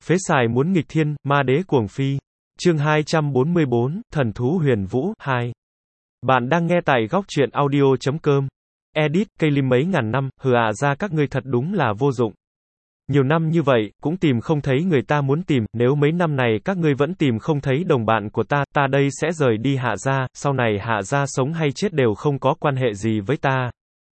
Phế xài muốn nghịch thiên, ma đế cuồng phi. Chương 244, Thần thú huyền vũ, 2. Bạn đang nghe tại góc truyện audio.com. Edit, cây lim mấy ngàn năm, ra các ngươi thật đúng là vô dụng. Nhiều năm như vậy, cũng tìm không thấy người ta muốn tìm, nếu mấy năm này các ngươi vẫn tìm không thấy đồng bạn của ta đây sẽ rời đi Hạ gia, sau này Hạ gia sống hay chết đều không có quan hệ gì với ta.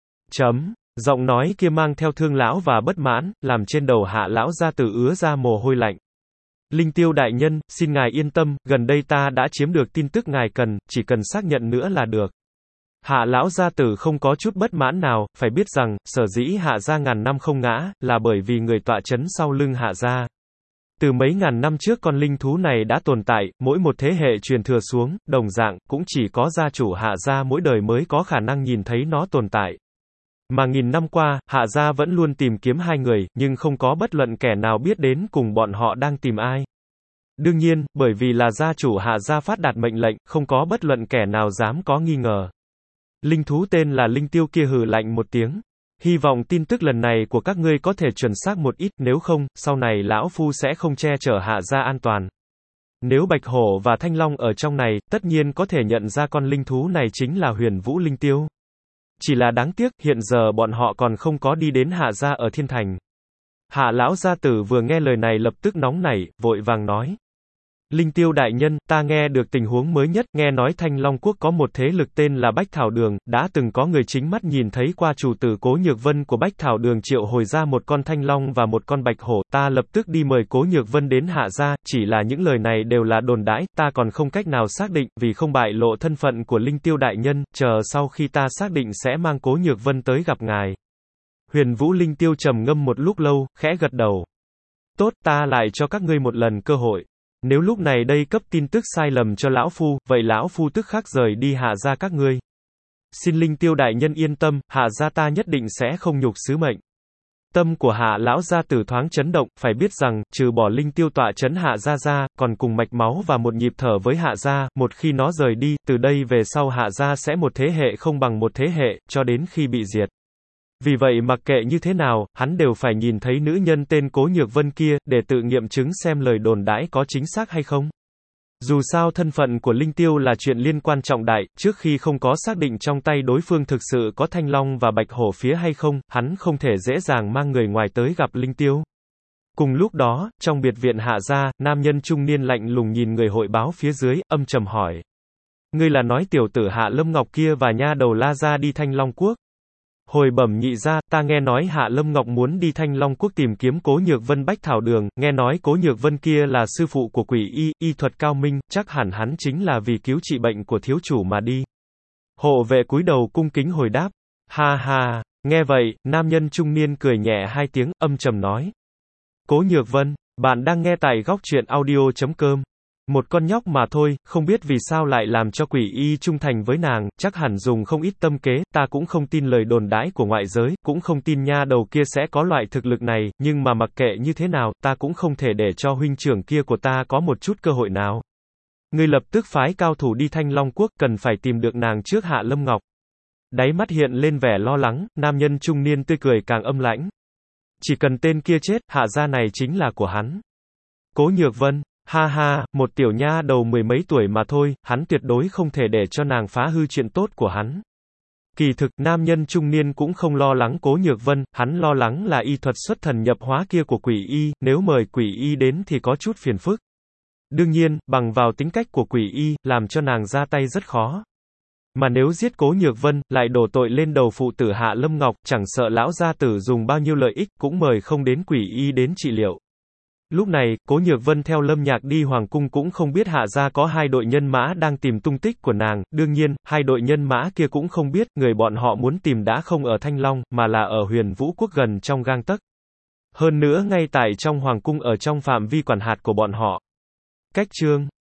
Giọng nói kia mang theo thương lão và bất mãn, làm trên đầu Hạ lão gia tử ứa ra mồ hôi lạnh. Linh Tiêu đại nhân, xin ngài yên tâm, gần đây ta đã chiếm được tin tức ngài cần, chỉ cần xác nhận nữa là được. Hạ lão gia tử không có chút bất mãn nào, phải biết rằng, sở dĩ Hạ gia ngàn năm không ngã, là bởi vì người tọa chấn sau lưng Hạ gia. Từ mấy ngàn năm trước con linh thú này đã tồn tại, mỗi một thế hệ truyền thừa xuống, đồng dạng, cũng chỉ có gia chủ Hạ gia mỗi đời mới có khả năng nhìn thấy nó tồn tại. Mà nghìn năm qua, Hạ gia vẫn luôn tìm kiếm hai người, nhưng không có bất luận kẻ nào biết đến cùng bọn họ đang tìm ai. Đương nhiên, bởi vì là gia chủ Hạ gia phát đạt mệnh lệnh, không có bất luận kẻ nào dám có nghi ngờ. Linh thú tên là Linh Tiêu kia hừ lạnh một tiếng. Hy vọng tin tức lần này của các ngươi có thể chuẩn xác một ít, nếu không, sau này lão phu sẽ không che chở Hạ gia an toàn. Nếu Bạch Hổ và Thanh Long ở trong này, tất nhiên có thể nhận ra con linh thú này chính là Huyền Vũ Linh Tiêu. Chỉ là đáng tiếc, hiện giờ bọn họ còn không có đi đến Hạ gia ở Thiên Thành. Hạ lão gia tử vừa nghe lời này lập tức nóng nảy, vội vàng nói. Linh Tiêu đại nhân, ta nghe được tình huống mới nhất, nghe nói Thanh Long Quốc có một thế lực tên là Bách Thảo Đường, đã từng có người chính mắt nhìn thấy qua chủ tử Cố Nhược Vân của Bách Thảo Đường triệu hồi ra một con Thanh Long và một con Bạch Hổ, ta lập tức đi mời Cố Nhược Vân đến Hạ gia, chỉ là những lời này đều là đồn đãi, ta còn không cách nào xác định, vì không bại lộ thân phận của Linh Tiêu đại nhân, chờ sau khi ta xác định sẽ mang Cố Nhược Vân tới gặp ngài. Huyền Vũ Linh Tiêu trầm ngâm một lúc lâu, khẽ gật đầu. Tốt, ta lại cho các ngươi một lần cơ hội. Nếu lúc này đây cấp tin tức sai lầm cho lão phu, vậy lão phu tức khắc rời đi Hạ gia các ngươi. Xin Linh Tiêu đại nhân yên tâm, Hạ gia ta nhất định sẽ không nhục sứ mệnh. Tâm của Hạ lão gia tử thoáng chấn động, phải biết rằng, trừ bỏ Linh Tiêu tọa chấn Hạ gia ra, còn cùng mạch máu và một nhịp thở với Hạ gia, một khi nó rời đi, từ đây về sau Hạ gia sẽ một thế hệ không bằng một thế hệ, cho đến khi bị diệt. Vì vậy mặc kệ như thế nào, hắn đều phải nhìn thấy nữ nhân tên Cố Nhược Vân kia, để tự nghiệm chứng xem lời đồn đãi có chính xác hay không. Dù sao thân phận của Linh Tiêu là chuyện liên quan trọng đại, trước khi không có xác định trong tay đối phương thực sự có Thanh Long và Bạch Hổ phía hay không, hắn không thể dễ dàng mang người ngoài tới gặp Linh Tiêu. Cùng lúc đó, trong biệt viện Hạ gia, nam nhân trung niên lạnh lùng nhìn người hội báo phía dưới, âm trầm hỏi. Ngươi là nói tiểu tử Hạ Lâm Ngọc kia và nha đầu La gia đi Thanh Long Quốc? Hồi bẩm nhị gia, ta nghe nói Hạ Lâm Ngọc muốn đi Thanh Long Quốc tìm kiếm Cố Nhược Vân Bách Thảo Đường, nghe nói Cố Nhược Vân kia là sư phụ của quỷ y thuật cao minh, chắc hẳn hắn chính là vì cứu trị bệnh của thiếu chủ mà đi. Hộ vệ cúi đầu cung kính hồi đáp. Ha ha, nghe vậy, nam nhân trung niên cười nhẹ hai tiếng, âm trầm nói. Cố Nhược Vân, bạn đang nghe tại góc truyện audio.com. Một con nhóc mà thôi, không biết vì sao lại làm cho quỷ y trung thành với nàng, chắc hẳn dùng không ít tâm kế, ta cũng không tin lời đồn đãi của ngoại giới, cũng không tin nha đầu kia sẽ có loại thực lực này, nhưng mà mặc kệ như thế nào, ta cũng không thể để cho huynh trưởng kia của ta có một chút cơ hội nào. Ngươi lập tức phái cao thủ đi Thanh Long Quốc, cần phải tìm được nàng trước Hạ Lâm Ngọc. Đáy mắt hiện lên vẻ lo lắng, nam nhân trung niên tươi cười càng âm lãnh. Chỉ cần tên kia chết, Hạ gia này chính là của hắn. Cố Nhược Vân. Ha ha, một tiểu nha đầu mười mấy tuổi mà thôi, hắn tuyệt đối không thể để cho nàng phá hư chuyện tốt của hắn. Kỳ thực, nam nhân trung niên cũng không lo lắng Cố Nhược Vân, hắn lo lắng là y thuật xuất thần nhập hóa kia của quỷ y, nếu mời quỷ y đến thì có chút phiền phức. Đương nhiên, bằng vào tính cách của quỷ y, làm cho nàng ra tay rất khó. Mà nếu giết Cố Nhược Vân, lại đổ tội lên đầu phụ tử Hạ Lâm Ngọc, chẳng sợ lão gia tử dùng bao nhiêu lợi ích, cũng mời không đến quỷ y đến trị liệu. Lúc này, Cố Nhược Vân theo Lâm Nhạc đi hoàng cung cũng không biết Hạ gia có hai đội nhân mã đang tìm tung tích của nàng, đương nhiên, hai đội nhân mã kia cũng không biết, người bọn họ muốn tìm đã không ở Thanh Long, mà là ở Huyền Vũ Quốc gần trong gang tấc. Hơn nữa ngay tại trong hoàng cung ở trong phạm vi quản hạt của bọn họ. Cách chương